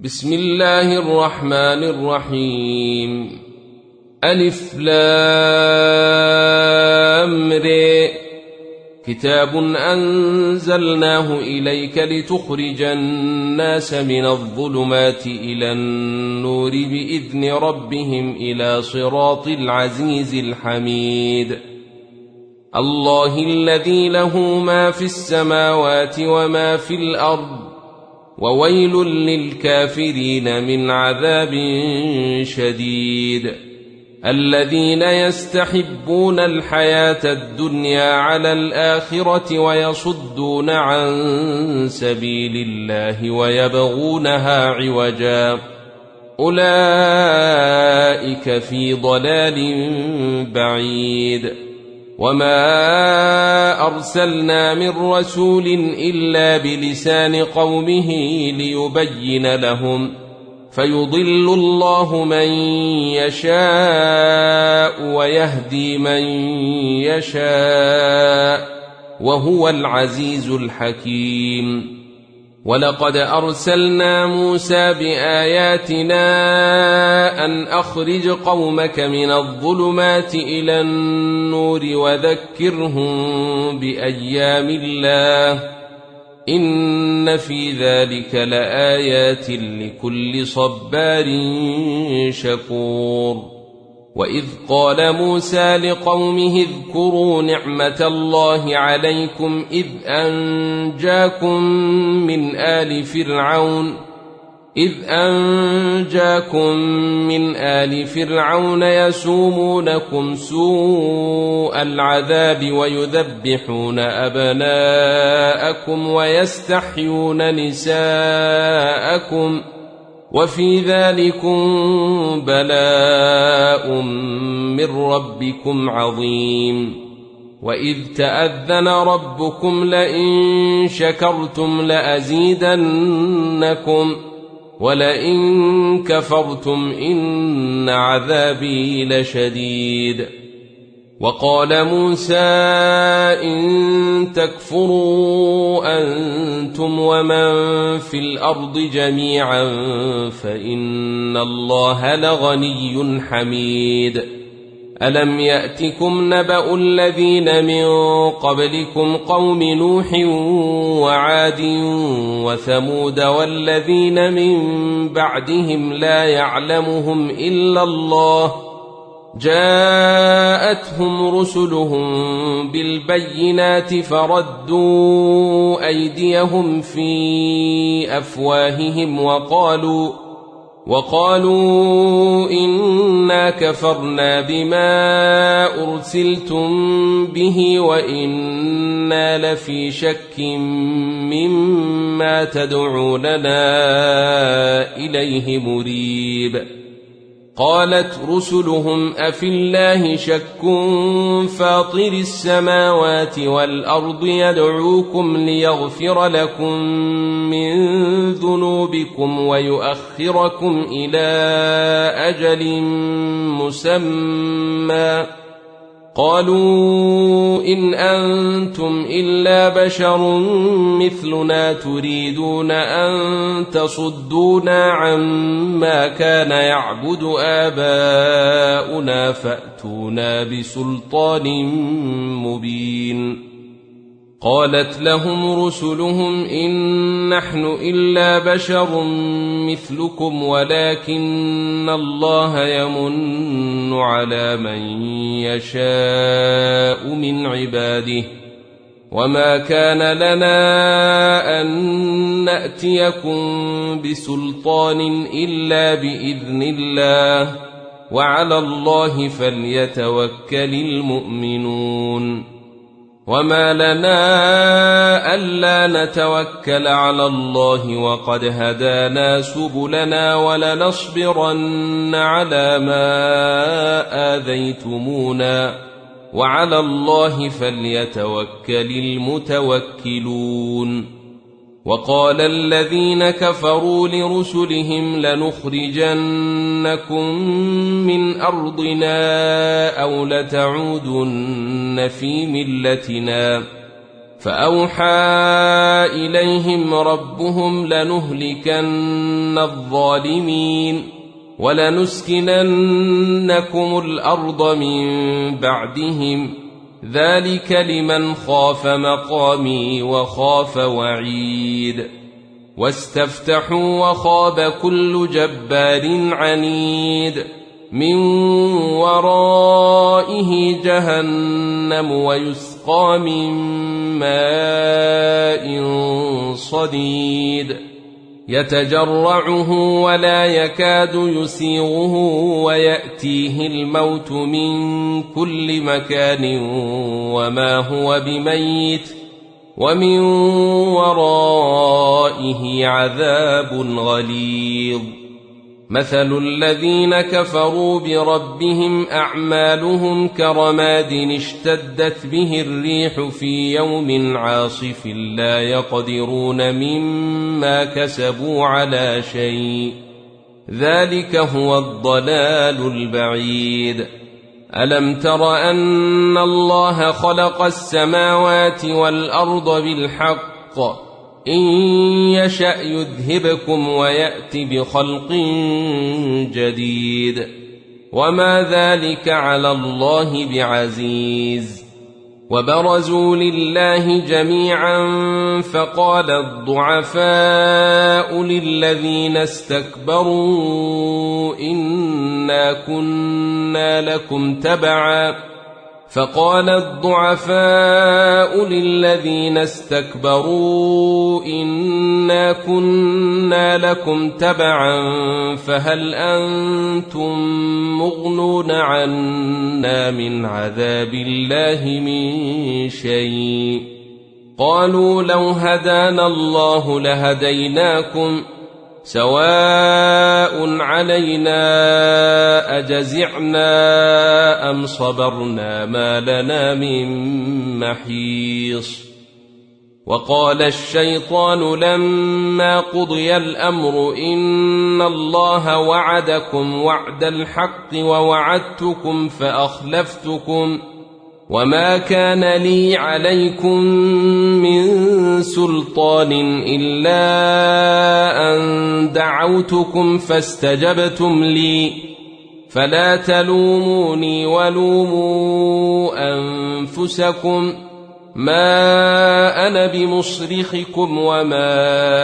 بسم الله الرحمن الرحيم. ألف لام ر. كتاب أنزلناه إليك لتخرج الناس من الظلمات إلى النور بإذن ربهم إلى صراط العزيز الحميد. الله الذي له ما في السماوات وما في الأرض، وويل للكافرين من عذاب شديد. الذين يستحبون الحياة الدنيا على الآخرة ويصدون عن سبيل الله ويبغونها عوجا، أولئك في ضلال بعيد. وما أرسلنا من رسول إلا بلسان قومه ليبين لهم، فيضل الله من يشاء ويهدي من يشاء، وهو العزيز الحكيم. ولقد أرسلنا موسى بآياتنا أن أخرج قومك من الظلمات إلى النور وذكرهم بأيام الله، إن في ذلك لآيات لكل صبار شكور. وإذ قال موسى لقومه اذكروا نعمة الله عليكم إذ أنجاكم من آل فرعون يسومونكم سوء العذاب ويذبحون أبناءكم ويستحيون نساءكم، وفي ذلكم بلاء من ربكم عظيم. وإذ تأذن ربكم لئن شكرتم لأزيدنكم ولئن كفرتم إن عذابي لشديد. وقال موسى إن تكفروا أنتم ومن في الأرض جميعا فإن الله لغني حميد. ألم يأتكم نبأ الذين من قبلكم قوم نوح وعاد وثمود والذين من بعدهم لا يعلمهم إلا الله، جاءتهم رسلهم بالبينات فردوا أيديهم في أفواههم وقالوا إنا كفرنا بما أرسلتم به وإنا لفي شك مما تدعوننا إليه مريب. قالت رسلهم أفي الله شك فاطر السماوات والأرض يدعوكم ليغفر لكم من ذنوبكم ويؤخركم إلى أجل مسمى، قالوا إن أنتم إلا بشر مثلنا تريدون أن تصدونا عما كان يعبد آباؤنا فأتونا بسلطان مبين. قالت لهم رسلهم إن نحن إلا بشر مثلكم ولكن الله يمن على من يشاء من عباده، وما كان لنا أن نأتيكم بسلطان إلا بإذن الله، وعلى الله فليتوكل المؤمنون. وما لنا ألا نتوكل على الله وقد هدانا سبلنا ولنصبرن على ما آذيتمونا، وعلى الله فليتوكل المتوكلون. وقال الذين كفروا لرسلهم لنخرجنكم من أرضنا أو لتعودن في ملتنا، فأوحى إليهم ربهم لنهلكن الظالمين ولنسكننكم الأرض من بعدهم ذلك لمن خاف مقامي وخاف وعيد واستفتحوا وخاب كل جبار عنيد من ورائه جهنم ويسقى من ماء صديد يتجرعه ولا يكاد يسيغه ويأتيه الموت من كل مكان وما هو بميت ومن ورائه عذاب غليظ مثل الذين كفروا بربهم أعمالهم كرماد اشتدت به الريح في يوم عاصف لا يقدرون مما كسبوا على شيء ذلك هو الضلال البعيد ألم تر أن الله خلق السماوات والأرض بالحق إن يشأ يذهبكم ويأت بخلق جديد وما ذلك على الله بعزيز وبرزوا لله جميعا فقال الضعفاء للذين استكبروا إنا كنا لكم تبعا فهل أنتم مغنون عنا من عذاب الله من شيء قالوا لو هدانا الله لهديناكم سواء علينا أجزعنا أم صبرنا ما لنا من محيص وقال الشيطان لما قضي الأمر إن الله وعدكم وعد الحق ووعدتكم فأخلفتكم وما كان لي عليكم من سلطان إلا أن دعوتكم فاستجبتم لي فلا تلوموني ولوموا أنفسكم ما أنا بمصرخكم وما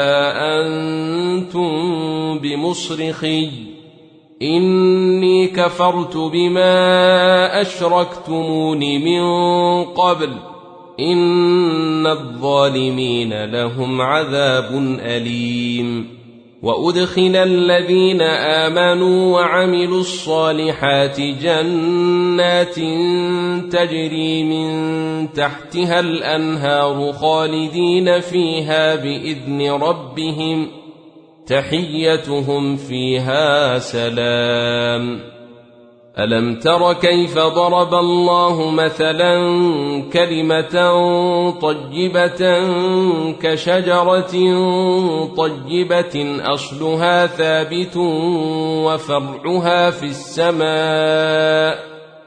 أنتم بمصرخي إني كفرت بما أشركتمون من قبل إن الظالمين لهم عذاب أليم وأدخل الذين آمنوا وعملوا الصالحات جنات تجري من تحتها الأنهار خالدين فيها بإذن ربهم تحيتهم فيها سلام ألم تر كيف ضرب الله مثلا كلمة طيبة كشجرة طيبة أصلها ثابت وفرعها في السماء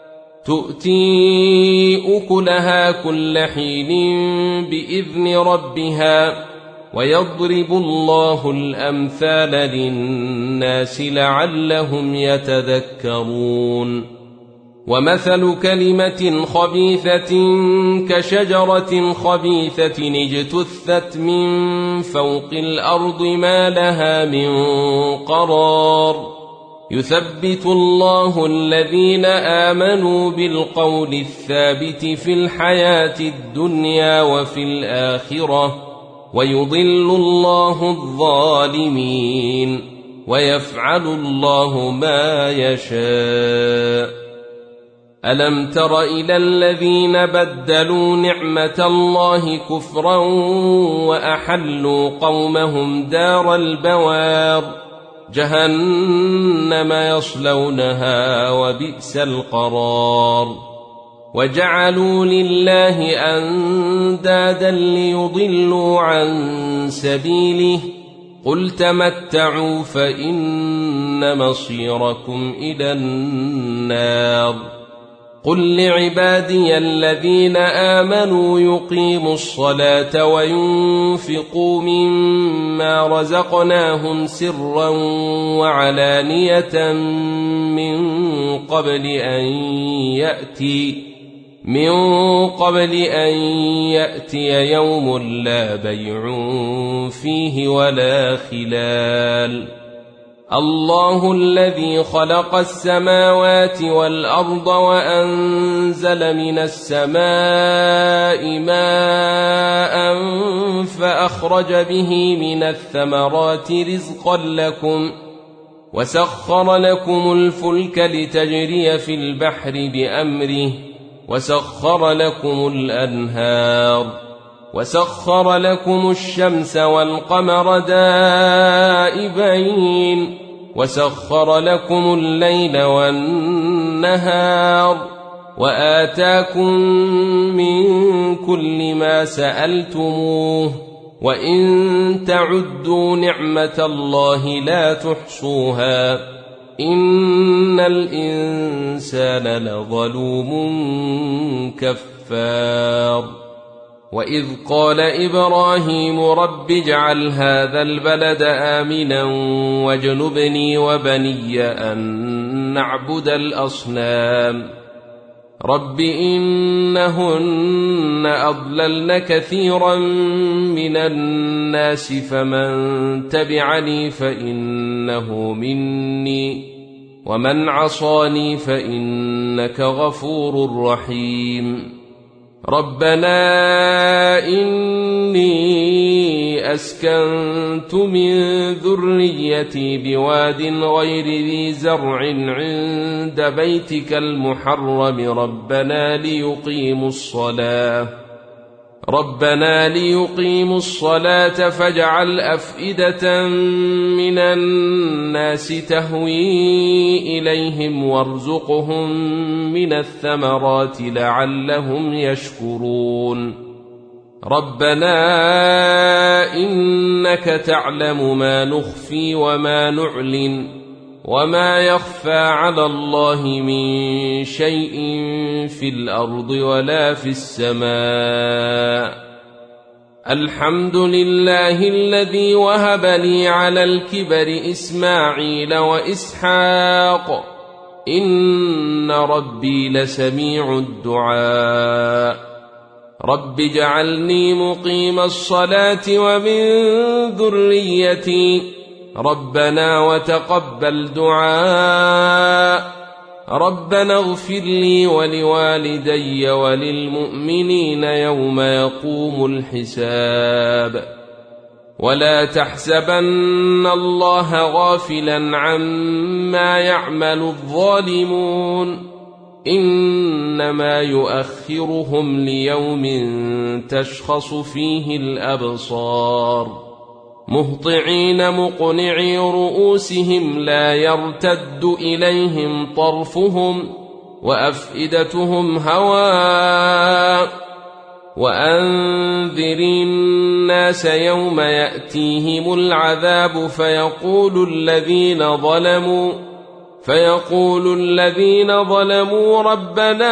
تؤتي أكلها كل حين بإذن ربها ويضرب الله الأمثال للناس لعلهم يتذكرون ومثل كلمة خبيثة كشجرة خبيثة اجتثت من فوق الأرض ما لها من قرار يثبت الله الذين آمنوا بالقول الثابت في الحياة الدنيا وفي الآخرة ويضل الله الظالمين ويفعل الله ما يشاء ألم تر إلى الذين بدلوا نعمة الله كفرا وأحلوا قومهم دار البوار جهنم يصلونها وبئس القرار وجعلوا لله أندادا ليضلوا عن سبيله قل تمتعوا فإن مصيركم إلى النار قل لعبادي الذين آمنوا يقيموا الصلاة وينفقوا مما رزقناهم سرا وعلانية من قبل أن يأتي يوم لا بيع فيه ولا خلال. الله الذي خلق السماوات والأرض وأنزل من السماء ماء فأخرج به من الثمرات رزقا لكم وسخر لكم الفلك لتجري في البحر بأمره وسخر لكم الأنهار وسخر لكم الشمس والقمر دائبين وسخر لكم الليل والنهار وآتاكم من كل ما سألتموه وإن تعدوا نعمة الله لا تحصوها إن الإنسان لظلوم كفار. وإذ قال إبراهيم رب اجعل هذا البلد آمنا واجنبني وبني أن نعبد الأصنام رب إنهن أضللن كثيرا من الناس فمن تبعني فإنه مني ومن عصاني فإنك غفور رحيم. ربنا إني أسكنت من ذريتي بواد غير ذي زرع عند بيتك المحرم ربنا ليقيموا الصلاة فاجعل أفئدة من الناس تهوي إليهم وارزقهم من الثمرات لعلهم يشكرون. ربنا إنك تعلم ما نخفي وما نعلن وما يخفى على الله من شيء في الأرض ولا في السماء. الحمد لله الذي وهب لي على الكبر إسماعيل وإسحاق إن ربي لسميع الدعاء. رب اجعلني مقيم الصلاة ومن ذريتي ربنا وتقبل دعاء. ربنا اغفر لي ولوالدي وللمؤمنين يوم يقوم الحساب. ولا تحسبن الله غافلا عما يعمل الظالمون إنما يؤخرهم ليوم تشخص فيه الأبصار مهطعين مقنعي رؤوسهم لا يرتد إليهم طرفهم وأفئدتهم هواء. وأنذر الناس يوم يأتيهم العذاب فيقول الذين ظلموا ربنا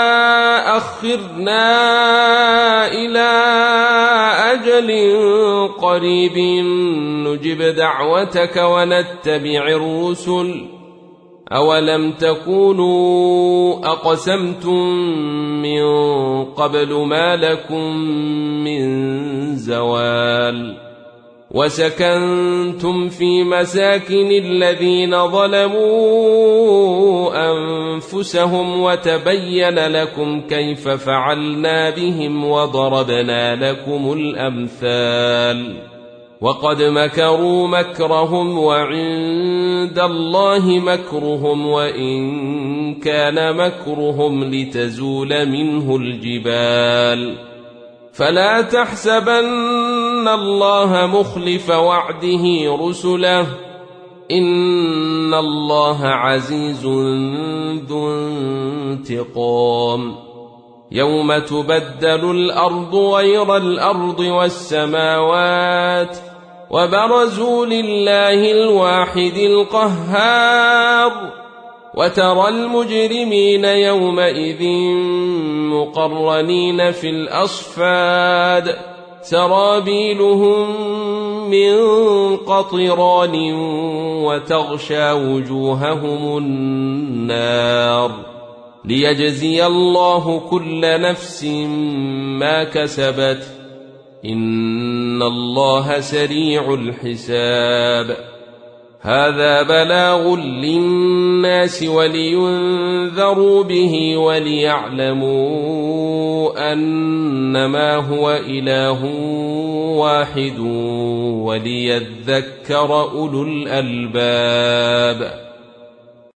أخرنا إلى أجل قريب نجب دعوتك ونتبع الرسل أولم تكونوا أقسمتم من قبل ما لكم من زوال. وسكنتم في مساكن الذين ظلموا أنفسهم وتبين لكم كيف فعلنا بهم وضربنا لكم الأمثال. وقد مكروا مكرهم وعند الله مكرهم وإن كان مكرهم لتزول منه الجبال. فلا تحسبن الله مخلف وعده رسله إن الله عزيز ذو انتقام. يوم تبدل الأرض غير الأرض والسماوات وبرزوا لله الواحد القهار وترى المجرمين يومئذ مقرنين في الأصفاد سرابيلهم من قطران وتغشى وجوههم النار ليجزي الله كل نفس ما كسبت إن الله سريع الحساب هذا بلاغ للناس ولينذروا به وليعلموا أنما هو إله واحد وليذكر أولو الألباب